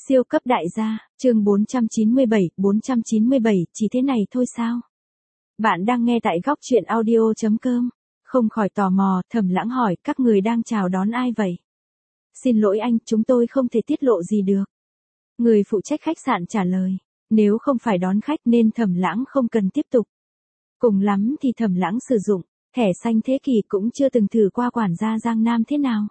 Siêu cấp đại gia, chương 497, chỉ thế này thôi sao? Bạn đang nghe tại góc truyện audio.com. Không khỏi tò mò, Thẩm Lãng hỏi, các người đang chào đón ai vậy? Xin lỗi anh, chúng tôi không thể tiết lộ gì được. Người phụ trách khách sạn trả lời, nếu không phải đón khách nên Thẩm Lãng không cần tiếp tục. Cùng lắm thì Thẩm Lãng sử dụng, thẻ xanh thế kỷ cũng chưa từng thử qua quản gia Giang Nam thế nào.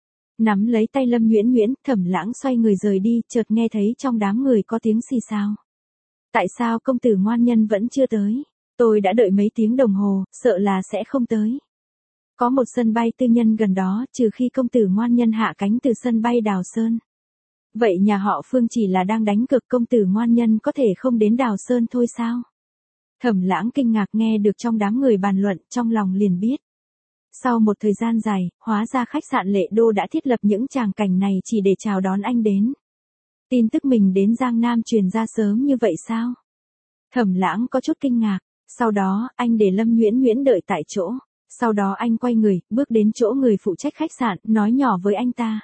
Nắm lấy tay Lâm Nguyễn Nguyễn, Thẩm Lãng xoay người rời đi, chợt nghe thấy trong đám người có tiếng xì xào. Tại sao công tử ngoan nhân vẫn chưa tới? Tôi đã đợi mấy tiếng đồng hồ, sợ là sẽ không tới. Có một sân bay tư nhân gần đó, trừ khi công tử ngoan nhân hạ cánh từ sân bay Đào Sơn. Vậy nhà họ Phương chỉ là đang đánh cược công tử ngoan nhân có thể không đến Đào Sơn thôi sao? Thẩm Lãng kinh ngạc nghe được trong đám người bàn luận, trong lòng liền biết. Sau một thời gian dài, hóa ra khách sạn Lệ Đô đã thiết lập những tràng cảnh này chỉ để chào đón anh đến. Tin tức mình đến Giang Nam truyền ra sớm như vậy sao? Thẩm Lãng có chút kinh ngạc, sau đó anh để Lâm Nguyễn Nguyễn đợi tại chỗ. Sau đó anh quay người, bước đến chỗ người phụ trách khách sạn, nói nhỏ với anh ta.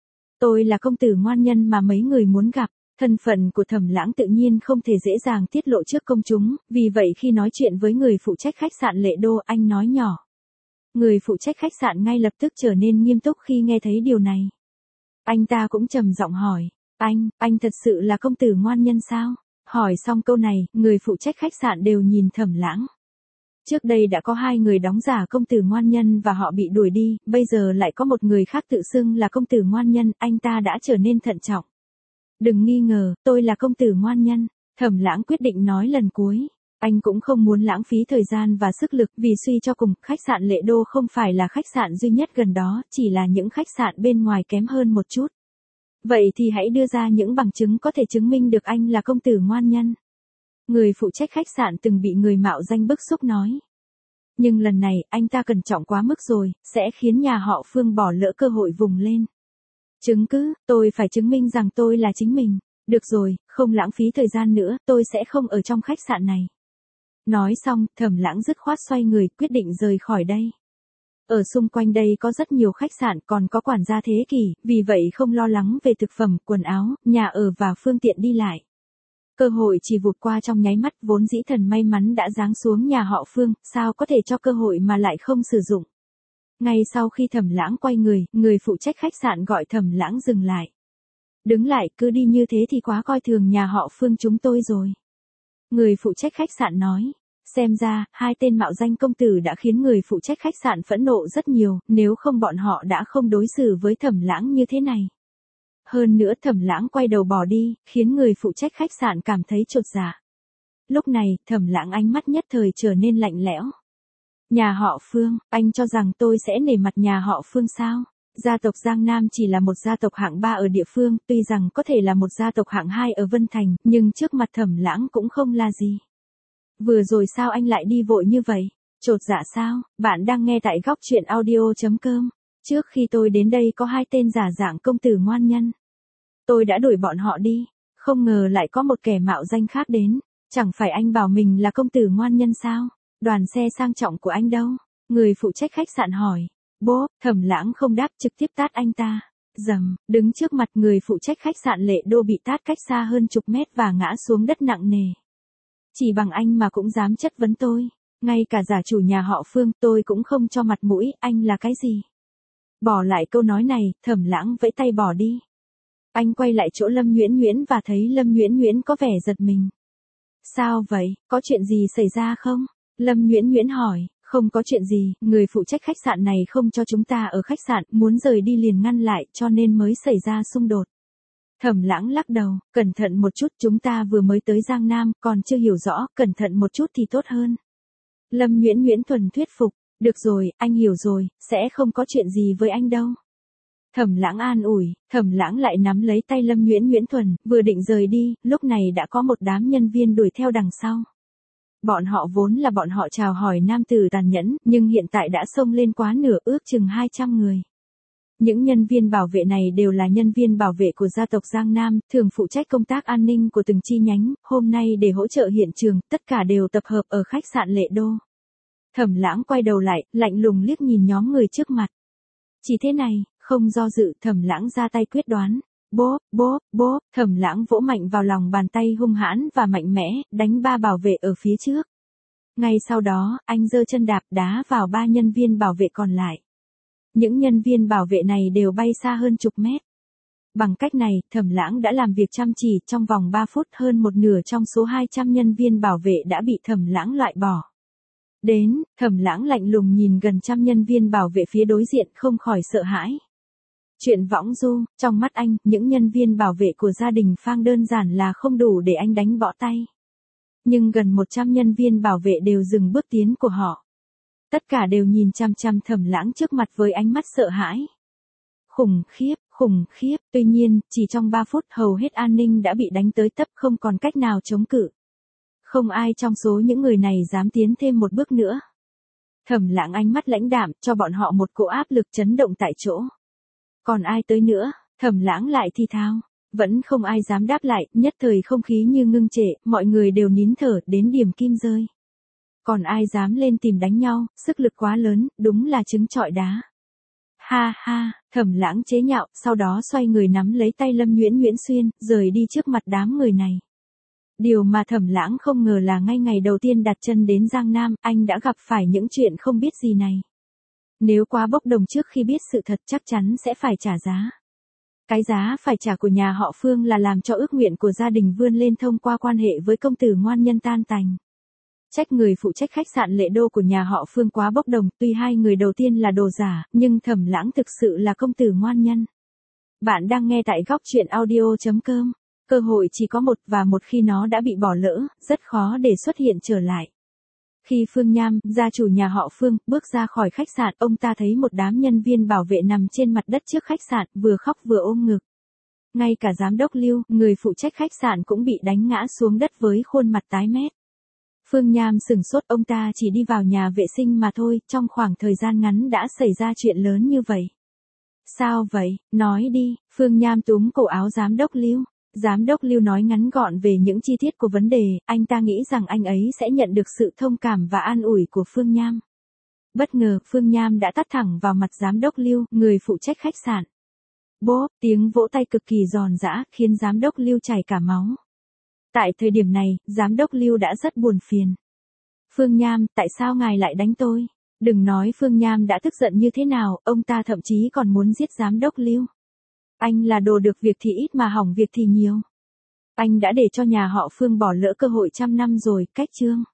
Tôi là công tử ngoan nhân mà mấy người muốn gặp. Thân phận của Thẩm Lãng tự nhiên không thể dễ dàng tiết lộ trước công chúng, vì vậy khi nói chuyện với người phụ trách khách sạn Lệ Đô anh nói nhỏ. Người phụ trách khách sạn ngay lập tức trở nên nghiêm túc khi nghe thấy điều này. Anh ta cũng trầm giọng hỏi, anh thật sự là công tử ngoan nhân sao? Hỏi xong câu này, người phụ trách khách sạn đều nhìn Thẩm Lãng. Trước đây đã có 2 người đóng giả công tử ngoan nhân và họ bị đuổi đi, bây giờ lại có một người khác tự xưng là công tử ngoan nhân, anh ta đã trở nên thận trọng. Đừng nghi ngờ, tôi là công tử ngoan nhân, Thẩm Lãng quyết định nói lần cuối. Anh cũng không muốn lãng phí thời gian và sức lực, vì suy cho cùng, khách sạn Lệ Đô không phải là khách sạn duy nhất gần đó, chỉ là những khách sạn bên ngoài kém hơn một chút. Vậy thì hãy đưa ra những bằng chứng có thể chứng minh được anh là công tử ngoan nhân. Người phụ trách khách sạn từng bị người mạo danh bức xúc nói. Nhưng lần này, anh ta cẩn trọng quá mức rồi, sẽ khiến nhà họ Phương bỏ lỡ cơ hội vùng lên. Chứng cứ, tôi phải chứng minh rằng tôi là chính mình. Được rồi, không lãng phí thời gian nữa, tôi sẽ không ở trong khách sạn này. Nói xong, Thẩm Lãng dứt khoát xoay người, quyết định rời khỏi đây. Ở xung quanh đây có rất nhiều khách sạn, còn có quản gia thế kỷ, vì vậy không lo lắng về thực phẩm, quần áo, nhà ở và phương tiện đi lại. Cơ hội chỉ vụt qua trong nháy mắt, vốn dĩ thần may mắn đã giáng xuống nhà họ Phương, sao có thể cho cơ hội mà lại không sử dụng. Ngay sau khi Thẩm Lãng quay người, người phụ trách khách sạn gọi Thẩm Lãng dừng lại. Đứng lại, cứ đi như thế thì quá coi thường nhà họ Phương chúng tôi rồi. Người phụ trách khách sạn nói, xem ra, 2 tên mạo danh công tử đã khiến người phụ trách khách sạn phẫn nộ rất nhiều, nếu không bọn họ đã không đối xử với Thẩm Lãng như thế này. Hơn nữa Thẩm Lãng quay đầu bỏ đi, khiến người phụ trách khách sạn cảm thấy chột dạ. Lúc này, Thẩm Lãng ánh mắt nhất thời trở nên lạnh lẽo. Nhà họ Phương, anh cho rằng tôi sẽ nể mặt nhà họ Phương sao? Gia tộc Giang Nam chỉ là một gia tộc hạng 3 ở địa phương, tuy rằng có thể là một gia tộc hạng 2 ở Vân Thành, nhưng trước mặt Thẩm Lãng cũng không là gì. Vừa rồi sao anh lại đi vội như vậy? Chột dạ sao? Bạn đang nghe tại góc truyện audio.com. Trước khi tôi đến đây có 2 tên giả dạng công tử ngoan nhân. Tôi đã đuổi bọn họ đi, không ngờ lại có một kẻ mạo danh khác đến. Chẳng phải anh bảo mình là công tử ngoan nhân sao? Đoàn xe sang trọng của anh đâu? Người phụ trách khách sạn hỏi. Bố, Thẩm Lãng không đáp, trực tiếp tát anh ta. Dầm, đứng trước mặt người phụ trách khách sạn Lệ Đô bị tát cách xa hơn chục mét và ngã xuống đất nặng nề. Chỉ bằng anh mà cũng dám chất vấn tôi. Ngay cả giả chủ nhà họ Phương tôi cũng không cho mặt mũi, anh là cái gì? Bỏ lại câu nói này, Thẩm Lãng vẫy tay bỏ đi. Anh quay lại chỗ Lâm Nguyễn Nguyễn và thấy Lâm Nguyễn Nguyễn có vẻ giật mình. Sao vậy, có chuyện gì xảy ra không? Lâm Nguyễn Nguyễn hỏi. Không có chuyện gì, người phụ trách khách sạn này không cho chúng ta ở khách sạn, muốn rời đi liền ngăn lại, cho nên mới xảy ra xung đột. Thẩm Lãng lắc đầu, cẩn thận một chút, chúng ta vừa mới tới Giang Nam, còn chưa hiểu rõ, cẩn thận một chút thì tốt hơn. Lâm Nguyễn Nguyễn thuần thuyết phục, được rồi, anh hiểu rồi, sẽ không có chuyện gì với anh đâu. Thẩm Lãng an ủi, Thẩm Lãng lại nắm lấy tay Lâm Nguyễn Nguyễn thuần, vừa định rời đi, lúc này đã có một đám nhân viên đuổi theo đằng sau. Bọn họ vốn là bọn họ chào hỏi nam tử tàn nhẫn, nhưng hiện tại đã xông lên quá nửa, ước chừng 200 người. Những nhân viên bảo vệ này đều là nhân viên bảo vệ của gia tộc Giang Nam, thường phụ trách công tác an ninh của từng chi nhánh, hôm nay để hỗ trợ hiện trường, tất cả đều tập hợp ở khách sạn Lệ Đô. Thẩm Lãng quay đầu lại, lạnh lùng liếc nhìn nhóm người trước mặt. Chỉ thế này, không do dự, Thẩm Lãng ra tay quyết đoán. Bốp, bốp, bốp, Thẩm Lãng vỗ mạnh vào lòng bàn tay hung hãn và mạnh mẽ, đánh 3 bảo vệ ở phía trước. Ngay sau đó, anh giơ chân đạp đá vào 3 nhân viên bảo vệ còn lại. Những nhân viên bảo vệ này đều bay xa hơn chục mét. Bằng cách này, Thẩm Lãng đã làm việc chăm chỉ, trong vòng 3 phút hơn một nửa trong số 200 nhân viên bảo vệ đã bị Thẩm Lãng loại bỏ. Đến, Thẩm Lãng lạnh lùng nhìn gần trăm nhân viên bảo vệ phía đối diện không khỏi sợ hãi. Chuyện võng du, trong mắt anh, những nhân viên bảo vệ của gia đình Phang đơn giản là không đủ để anh đánh bõ tay. Nhưng gần 100 nhân viên bảo vệ đều dừng bước tiến của họ. Tất cả đều nhìn chăm chăm Thẩm Lãng trước mặt với ánh mắt sợ hãi. Khủng khiếp, tuy nhiên, chỉ trong 3 phút hầu hết an ninh đã bị đánh tới tấp không còn cách nào chống cự. Không ai trong số những người này dám tiến thêm một bước nữa. Thẩm Lãng ánh mắt lãnh đạm, cho bọn họ một cỗ áp lực chấn động tại chỗ. Còn ai tới nữa, Thẩm Lãng lại thì thào. Vẫn không ai dám đáp lại, nhất thời không khí như ngưng trệ, mọi người đều nín thở, đến điểm kim rơi. Còn ai dám lên tìm đánh nhau, sức lực quá lớn, đúng là trứng trọi đá. Ha ha, Thẩm Lãng chế nhạo, sau đó xoay người nắm lấy tay Lâm Nhuyễn Nhuyễn Xuyên, rời đi trước mặt đám người này. Điều mà Thẩm Lãng không ngờ là ngay ngày đầu tiên đặt chân đến Giang Nam, anh đã gặp phải những chuyện không biết gì này. Nếu quá bốc đồng trước khi biết sự thật chắc chắn sẽ phải trả giá. Cái giá phải trả của nhà họ Phương là làm cho ước nguyện của gia đình vươn lên thông qua quan hệ với công tử ngoan nhân tan tành. Trách người phụ trách khách sạn Lệ Đô của nhà họ Phương quá bốc đồng, tuy hai người đầu tiên là đồ giả, nhưng Thẩm Lãng thực sự là công tử ngoan nhân. Bạn đang nghe tại góc truyện audio.com. Cơ hội chỉ có một và một khi nó đã bị bỏ lỡ, rất khó để xuất hiện trở lại. Khi Phương Nham, gia chủ nhà họ Phương, bước ra khỏi khách sạn, ông ta thấy một đám nhân viên bảo vệ nằm trên mặt đất trước khách sạn, vừa khóc vừa ôm ngực. Ngay cả giám đốc Lưu, người phụ trách khách sạn cũng bị đánh ngã xuống đất với khuôn mặt tái mét. Phương Nham sửng sốt, ông ta chỉ đi vào nhà vệ sinh mà thôi, trong khoảng thời gian ngắn đã xảy ra chuyện lớn như vậy. Sao vậy, nói đi, Phương Nham túm cổ áo giám đốc Lưu. Giám đốc Lưu nói ngắn gọn về những chi tiết của vấn đề, anh ta nghĩ rằng anh ấy sẽ nhận được sự thông cảm và an ủi của Phương Nham. Bất ngờ, Phương Nham đã tát thẳng vào mặt giám đốc Lưu, người phụ trách khách sạn. Bốp, tiếng vỗ tay cực kỳ giòn giã, khiến giám đốc Lưu chảy cả máu. Tại thời điểm này, giám đốc Lưu đã rất buồn phiền. Phương Nham, tại sao ngài lại đánh tôi? Đừng nói Phương Nham đã tức giận như thế nào, ông ta thậm chí còn muốn giết giám đốc Lưu. Anh là đồ được việc thì ít mà hỏng việc thì nhiều. Anh đã để cho nhà họ Phương bỏ lỡ cơ hội trăm năm rồi, cách chương.